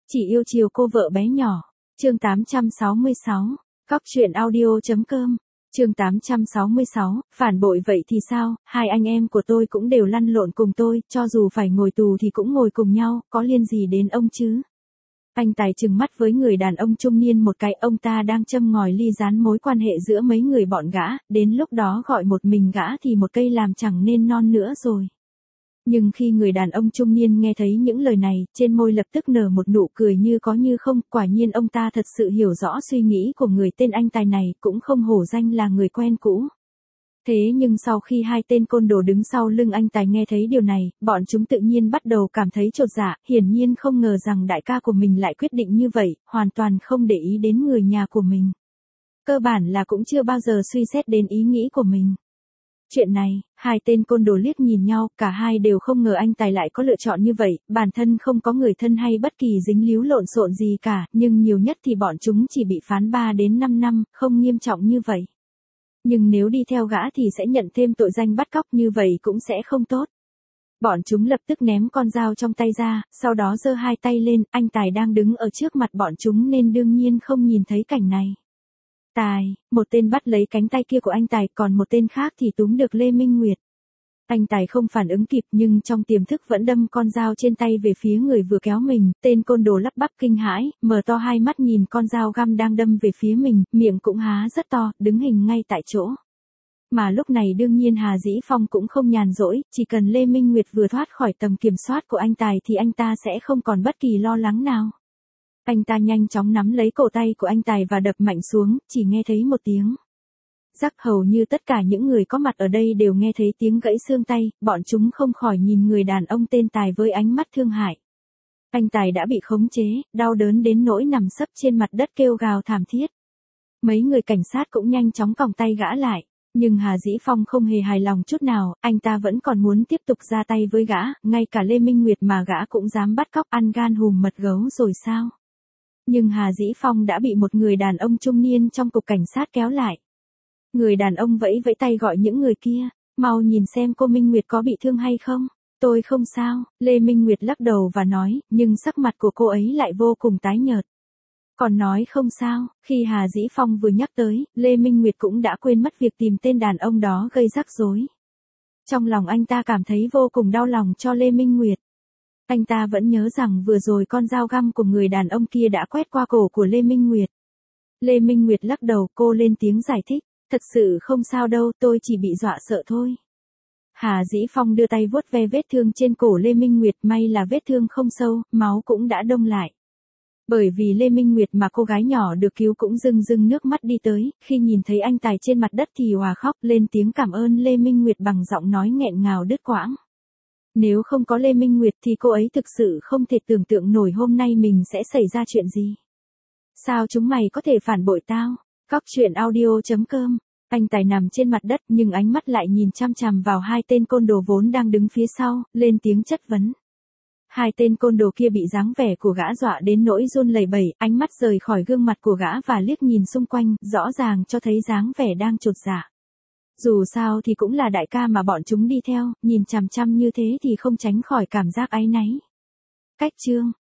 Chỉ yêu chiều cô vợ bé nhỏ. Chương 866. Góc truyện audio.com. Chương 866, phản bội vậy thì sao, hai anh em của tôi cũng đều lăn lộn cùng tôi, cho dù phải ngồi tù thì cũng ngồi cùng nhau, có liên gì đến ông chứ? Anh Tài trừng mắt với người đàn ông trung niên một cái, ông ta đang châm ngòi ly gián mối quan hệ giữa mấy người bọn gã, đến lúc đó gọi một mình gã thì một cây làm chẳng nên non nữa rồi. Nhưng khi người đàn ông trung niên nghe thấy những lời này, trên môi lập tức nở một nụ cười như có như không, quả nhiên ông ta thật sự hiểu rõ suy nghĩ của người tên anh Tài này, cũng không hổ danh là người quen cũ. Thế nhưng sau khi hai tên côn đồ đứng sau lưng anh Tài nghe thấy điều này, bọn chúng tự nhiên bắt đầu cảm thấy chột dạ, hiển nhiên không ngờ rằng đại ca của mình lại quyết định như vậy, hoàn toàn không để ý đến người nhà của mình. Cơ bản là cũng chưa bao giờ suy xét đến ý nghĩ của mình. Chuyện này, hai tên côn đồ liếc nhìn nhau, cả hai đều không ngờ anh Tài lại có lựa chọn như vậy, bản thân không có người thân hay bất kỳ dính líu lộn xộn gì cả, nhưng nhiều nhất thì bọn chúng chỉ bị phán 3 đến 5 năm, không nghiêm trọng như vậy. Nhưng nếu đi theo gã thì sẽ nhận thêm tội danh bắt cóc, như vậy cũng sẽ không tốt. Bọn chúng lập tức ném con dao trong tay ra, sau đó giơ hai tay lên, anh Tài đang đứng ở trước mặt bọn chúng nên đương nhiên không nhìn thấy cảnh này. Tài, một tên bắt lấy cánh tay kia của anh Tài, còn một tên khác thì túm được Lê Minh Nguyệt. Anh Tài không phản ứng kịp nhưng trong tiềm thức vẫn đâm con dao trên tay về phía người vừa kéo mình, tên côn đồ lắp bắp kinh hãi, mở to hai mắt nhìn con dao găm đang đâm về phía mình, miệng cũng há rất to, đứng hình ngay tại chỗ. Mà lúc này đương nhiên Hà Dĩ Phong cũng không nhàn rỗi, chỉ cần Lê Minh Nguyệt vừa thoát khỏi tầm kiểm soát của anh Tài thì anh ta sẽ không còn bất kỳ lo lắng nào. Anh ta nhanh chóng nắm lấy cổ tay của anh Tài và đập mạnh xuống, chỉ nghe thấy một tiếng rắc, hầu như tất cả những người có mặt ở đây đều nghe thấy tiếng gãy xương tay, bọn chúng không khỏi nhìn người đàn ông tên Tài với ánh mắt thương hại. Anh Tài đã bị khống chế, đau đớn đến nỗi nằm sấp trên mặt đất kêu gào thảm thiết. Mấy người cảnh sát cũng nhanh chóng còng tay gã lại, nhưng Hà Dĩ Phong không hề hài lòng chút nào, anh ta vẫn còn muốn tiếp tục ra tay với gã, ngay cả Lê Minh Nguyệt mà gã cũng dám bắt cóc, ăn gan hùm mật gấu rồi sao? Nhưng Hà Dĩ Phong đã bị một người đàn ông trung niên trong cục cảnh sát kéo lại. Người đàn ông vẫy vẫy tay gọi những người kia, mau nhìn xem cô Minh Nguyệt có bị thương hay không. Tôi không sao, Lê Minh Nguyệt lắc đầu và nói, nhưng sắc mặt của cô ấy lại vô cùng tái nhợt. Còn nói không sao, khi Hà Dĩ Phong vừa nhắc tới, Lê Minh Nguyệt cũng đã quên mất việc tìm tên đàn ông đó gây rắc rối. Trong lòng anh ta cảm thấy vô cùng đau lòng cho Lê Minh Nguyệt. Anh ta vẫn nhớ rằng vừa rồi con dao găm của người đàn ông kia đã quét qua cổ của Lê Minh Nguyệt. Lê Minh Nguyệt lắc đầu, cô lên tiếng giải thích, thật sự không sao đâu, tôi chỉ bị dọa sợ thôi. Hà Dĩ Phong đưa tay vuốt ve vết thương trên cổ Lê Minh Nguyệt, may là vết thương không sâu, máu cũng đã đông lại. Bởi vì Lê Minh Nguyệt mà cô gái nhỏ được cứu cũng rưng rưng nước mắt đi tới, khi nhìn thấy anh Tài trên mặt đất thì òa khóc lên tiếng cảm ơn Lê Minh Nguyệt bằng giọng nói nghẹn ngào đứt quãng. Nếu không có Lê Minh Nguyệt thì cô ấy thực sự không thể tưởng tượng nổi hôm nay mình sẽ xảy ra chuyện gì. Sao chúng mày có thể phản bội tao? Góc truyện audio.com. Anh Tài nằm trên mặt đất nhưng ánh mắt lại nhìn chăm chằm vào hai tên côn đồ vốn đang đứng phía sau, lên tiếng chất vấn. Hai tên côn đồ kia bị dáng vẻ của gã dọa đến nỗi run lẩy bẩy, ánh mắt rời khỏi gương mặt của gã và liếc nhìn xung quanh, rõ ràng cho thấy dáng vẻ đang chột dạ. Dù sao thì cũng là đại ca mà bọn chúng đi theo, nhìn chằm chằm như thế thì không tránh khỏi cảm giác áy náy. Cách chương.